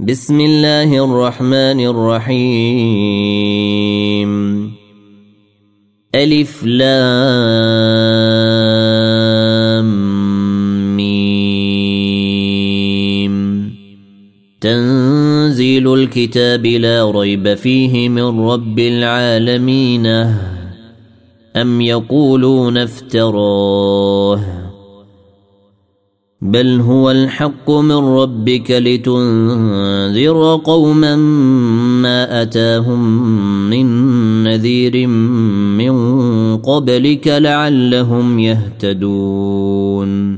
بسم الله الرحمن الرحيم. ألف لام ميم. تنزيل الكتاب لا ريب فيه من رب العالمين. أم يقولون افتراه بل هو الحق من ربك لتنذر قوما ما أتاهم من نذير من قبلك لعلهم يهتدون.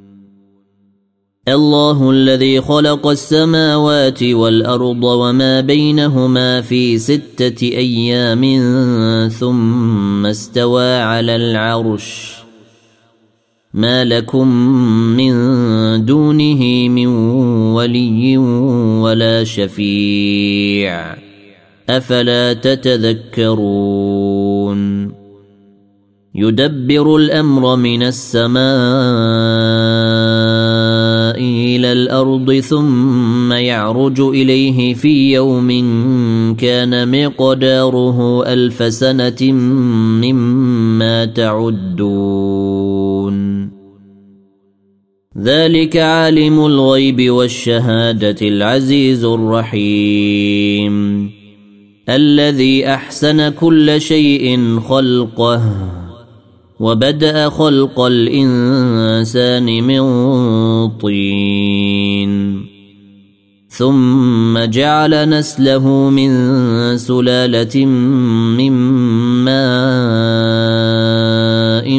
الله الذي خلق السماوات والأرض وما بينهما في 6 أيام ثم استوى على العرش ما لكم من دونه من ولي ولا شفيع أفلا تتذكرون. يدبر الأمر من السماء إلى الأرض ثم يعرج إليه في يوم كان مقداره 1000 سنة مما تعدون. ذلك عالم الغيب والشهادة العزيز الرحيم الذي أحسن كل شيء خلقه وبدأ خلق الإنسان من طين ثم جعل نسله من سلالة من ماء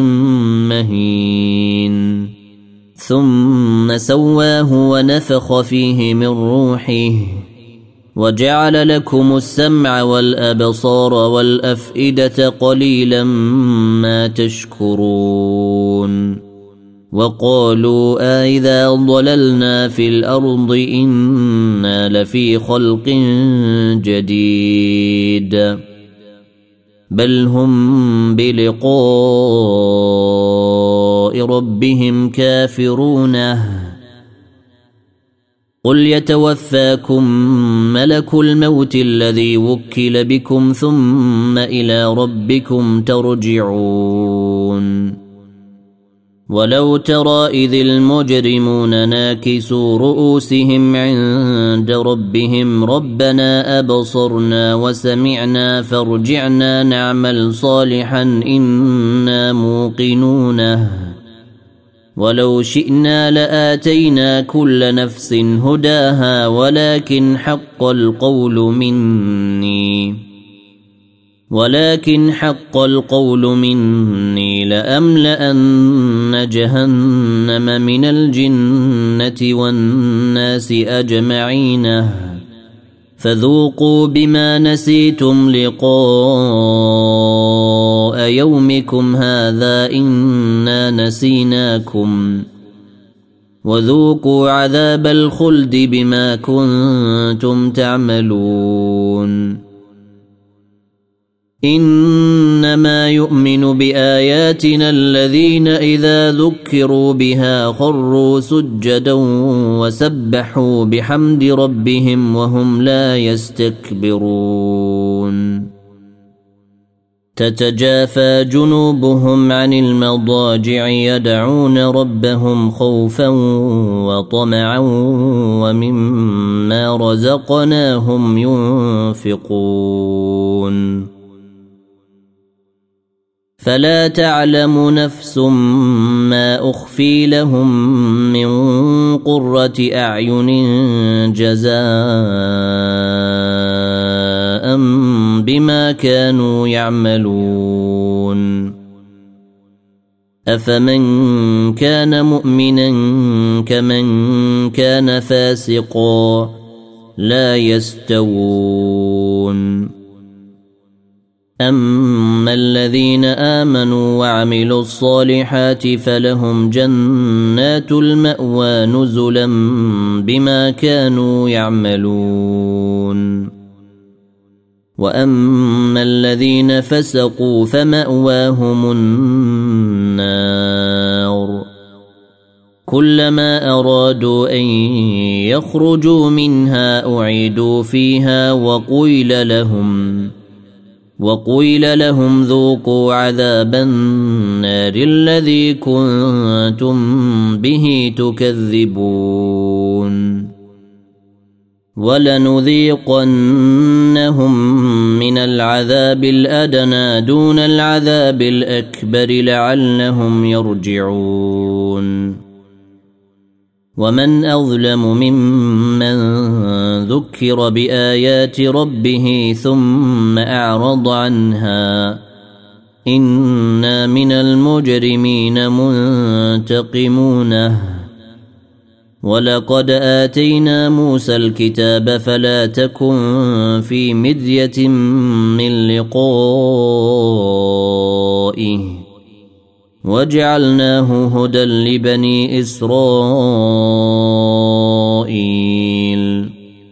مهين ثم سواه ونفخ فيه من روحه وجعل لكم السمع والأبصار والأفئدة قليلا ما تشكرون. وقالوا أإذا ضللنا في الأرض إنا لفي خلق جديد بل هم بلقاء ربهم كافرون. قل يتوفاكم ملك الموت الذي وكل بكم ثم إلى ربكم ترجعون. ولو ترى إذ المجرمون ناكسوا رؤوسهم عند ربهم ربنا أبصرنا وسمعنا فارجعنا نعمل صالحا إنا موقنون. ولو شئنا لآتينا كل نفس هداها ولكن حق القول مني لأملأن جهنم من الجنة والناس أجمعين فذوقوا بما نسيتم لقاء يومكم هذا إنا نسيناكم وذوقوا عذاب الخلد بما كنتم تعملون. إنما يؤمن بآياتنا الذين إذا ذكروا بها خروا سجدا وسبحوا بحمد ربهم وهم لا يستكبرون. تتجافى جنوبهم عن المضاجع يدعون ربهم خوفا وطمعا ومما رزقناهم ينفقون. فلا تعلم نفس ما أخفي لهم من قرة أعين جزاء بما كانوا يعملون. أفمن كان مؤمنا كمن كان فاسقا لا يستوون. أما الذين آمنوا وعملوا الصالحات فلهم جنات المأوى نزلا بما كانوا يعملون. وأما الذين فسقوا فمأواهم النار كلما أرادوا أن يخرجوا منها أعيدوا فيها وقيل لهم ذوقوا عذاب النار الذي كنتم به تكذبون ولنذيقنهم من العذاب الأدنى دون العذاب الأكبر لعلهم يرجعون ومن أظلم ممن ذكر بآيات ربه ثم أعرض عنها إنا من المجرمين منتقمون ولقد آتينا موسى الكتاب فلا تكن في مرية من لقائه وجعلناه هدى لبني إسرائيل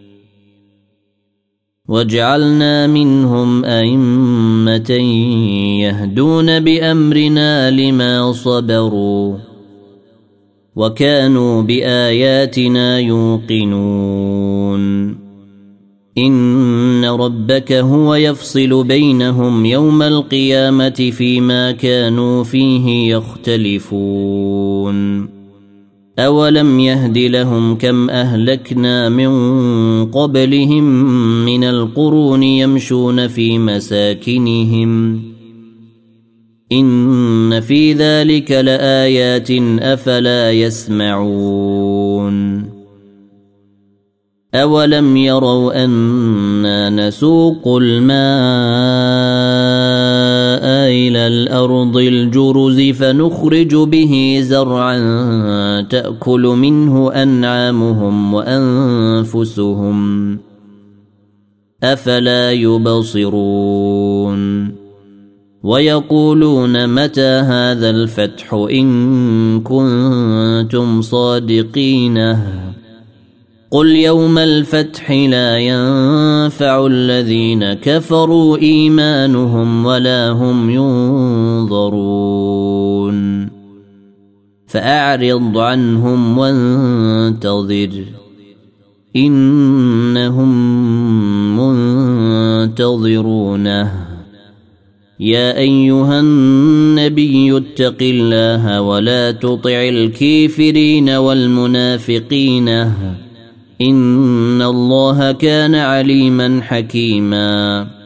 وجعلنا منهم أئمة يهدون بأمرنا لما صبروا وكانوا بآياتنا يوقنون إن ربك هو يفصل بينهم يوم القيامة فيما كانوا فيه يختلفون أولم يهد لهم كم أهلكنا من قبلهم من القرون يمشون في مساكنهم إن في ذلك لآيات أفلا يسمعون أولم يروا أنا نسوق الماء إلى الأرض الجرز فنخرج به زرعا تأكل منه أنعامهم وأنفسهم أفلا يبصرون ويقولون متى هذا الفتح إن كنتم صادقين قل يوم الفتح لا ينفع الذين كفروا إيمانهم ولا هم ينظرون فأعرض عنهم وانتظر إنهم منتظرونه يا أيها النبي اتق الله ولا تطع الكافرين والمنافقين إن الله كان عليما حكيما